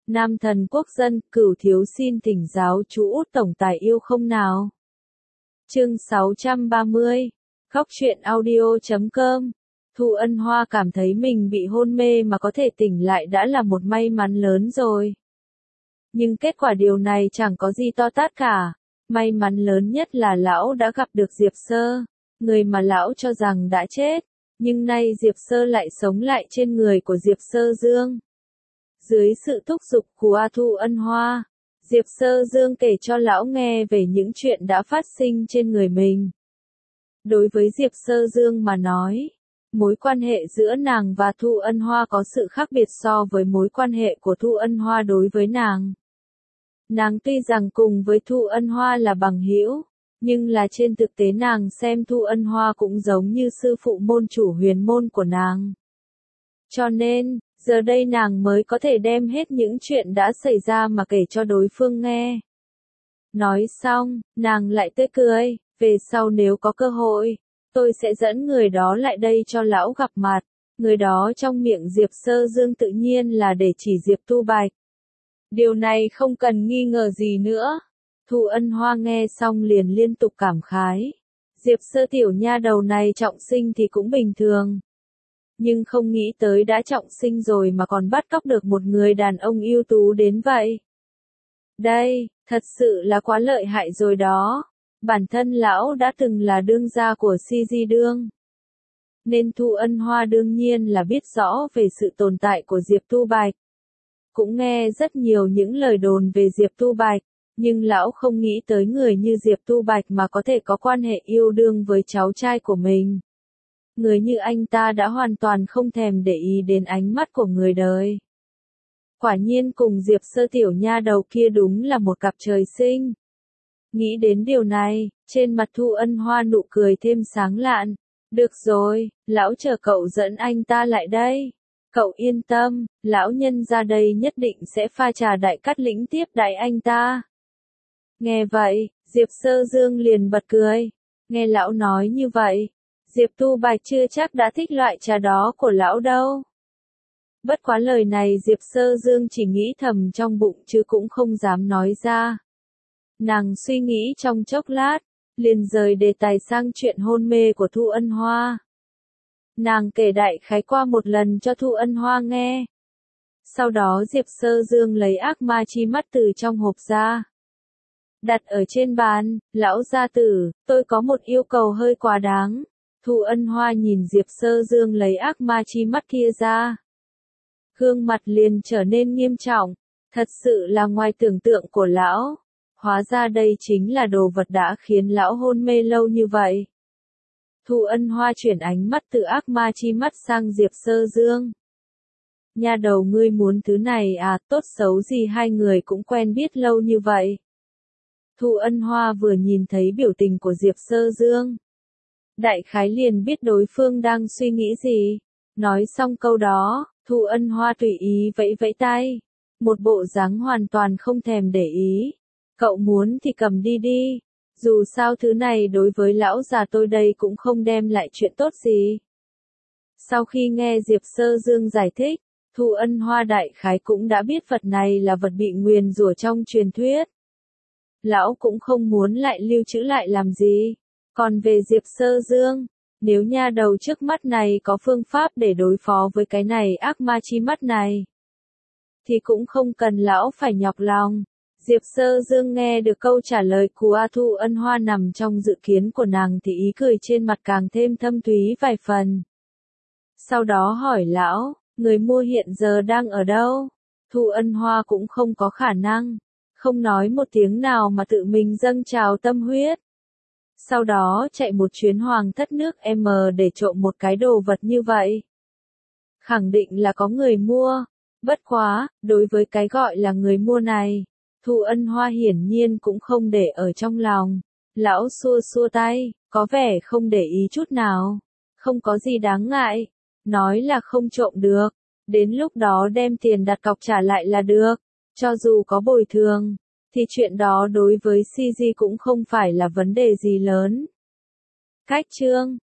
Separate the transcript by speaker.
Speaker 1: Nam thần quốc dân, Cửu thiếu xin thỉnh giáo chú Út tổng tài yêu không nào. Chương 630. Khóc chuyện audio.com. Thu Ân Hoa cảm thấy mình bị hôn mê mà có thể tỉnh lại đã là một may mắn lớn rồi. Nhưng kết quả điều này chẳng có gì to tát cả. May mắn lớn nhất là lão đã gặp được Diệp Sơ, người mà lão cho rằng đã chết, nhưng nay Diệp Sơ lại sống lại trên người của Diệp Sơ Dương. Dưới sự thúc giục của Thu Ân Hoa, Diệp Sơ Dương kể cho lão nghe về những chuyện đã phát sinh trên người mình. Đối với Diệp Sơ Dương mà nói, mối quan hệ giữa nàng và Thu Ân Hoa có sự khác biệt so với mối quan hệ của Thu Ân Hoa đối với nàng. Nàng tuy rằng cùng với Thu Ân Hoa là bằng hữu, nhưng là trên thực tế nàng xem Thu Ân Hoa cũng giống như sư phụ môn chủ huyền môn của nàng. Cho nên, giờ đây nàng mới có thể đem hết những chuyện đã xảy ra mà kể cho đối phương nghe. Nói xong, nàng lại tươi cười, về sau nếu có cơ hội, tôi sẽ dẫn người đó lại đây cho lão gặp mặt. Người đó trong miệng Diệp Sơ Dương tự nhiên là để chỉ Diệp Tu Bạch. Điều này không cần nghi ngờ gì nữa. Thu Ân Hoa nghe xong liền liên tục cảm khái. Diệp Sơ tiểu nha đầu này trọng sinh thì cũng bình thường. Nhưng không nghĩ tới đã trọng sinh rồi mà còn bắt cóc được một người đàn ông ưu tú đến vậy. Đây, thật sự là quá lợi hại rồi đó. Bản thân lão đã từng là đương gia của CG Đương. Nên Thu Ân Hoa đương nhiên là biết rõ về sự tồn tại của Diệp Tu Bạch. Cũng nghe rất nhiều những lời đồn về Diệp Tu Bạch, nhưng lão không nghĩ tới người như Diệp Tu Bạch mà có thể có quan hệ yêu đương với cháu trai của mình. Người như anh ta đã hoàn toàn không thèm để ý đến ánh mắt của người đời. Quả nhiên cùng Diệp Sơ tiểu nha đầu kia đúng là một cặp trời sinh. Nghĩ đến điều này, trên mặt Thu Ân Hoa nụ cười thêm sáng lạn. Được rồi, lão chờ cậu dẫn anh ta lại đây. Cậu yên tâm, lão nhân ra đây nhất định sẽ pha trà đại cát lĩnh tiếp đãi anh ta. Nghe vậy, Diệp Sơ Dương liền bật cười. Nghe lão nói như vậy, Diệp Tu Bạch chưa chắc đã thích loại trà đó của lão đâu. Bất quá lời này Diệp Sơ Dương chỉ nghĩ thầm trong bụng chứ cũng không dám nói ra. Nàng suy nghĩ trong chốc lát, liền rời đề tài sang chuyện hôn mê của Thu Ân Hoa. Nàng kể đại khái qua một lần cho Thu Ân Hoa nghe. Sau đó Diệp Sơ Dương lấy ác ma chi mắt từ trong hộp ra. Đặt ở trên bàn, lão gia tử, tôi có một yêu cầu hơi quá đáng. Thu Ân Hoa nhìn Diệp Sơ Dương lấy ác ma chi mắt kia ra. Gương mặt liền trở nên nghiêm trọng, thật sự là ngoài tưởng tượng của lão. Hóa ra đây chính là đồ vật đã khiến lão hôn mê lâu như vậy. Thu Ân Hoa chuyển ánh mắt từ ác ma chi mắt sang Diệp Sơ Dương. Nha đầu ngươi muốn thứ này à, tốt xấu gì hai người cũng quen biết lâu như vậy. Thu Ân Hoa vừa nhìn thấy biểu tình của Diệp Sơ Dương. Đại khái liền biết đối phương đang suy nghĩ gì. Nói xong câu đó, Thu Ân Hoa tùy ý vẫy vẫy tay. Một bộ dáng hoàn toàn không thèm để ý. Cậu muốn thì cầm đi đi. Dù sao thứ này đối với lão già tôi đây cũng không đem lại chuyện tốt gì. Sau khi nghe Diệp Sơ Dương giải thích, Thu Ân Hoa đại khái cũng đã biết vật này là vật bị nguyền rủa trong truyền thuyết. Lão cũng không muốn lại lưu trữ lại làm gì. Còn về Diệp Sơ Dương, nếu nha đầu trước mắt này có phương pháp để đối phó với cái này ác ma chi mắt này, thì cũng không cần lão phải nhọc lòng. Diệp Sơ Dương nghe được câu trả lời của Thu Ân Hoa nằm trong dự kiến của nàng thì ý cười trên mặt càng thêm thâm thúy vài phần. Sau đó hỏi lão, người mua hiện giờ đang ở đâu? Thu Ân Hoa cũng không có khả năng, không nói một tiếng nào mà tự mình dâng trào tâm huyết. Sau đó chạy một chuyến hoàng thất nước M để trộm một cái đồ vật như vậy. Khẳng định là có người mua. Bất quá, đối với cái gọi là người mua này, Thu Ân Hoa hiển nhiên cũng không để ở trong lòng. Lão xua xua tay, có vẻ không để ý chút nào. Không có gì đáng ngại. Nói là không trộm được. Đến lúc đó đem tiền đặt cọc trả lại là được. Cho dù có bồi thường, thì chuyện đó đối với CG cũng không phải là vấn đề gì lớn. Cách chương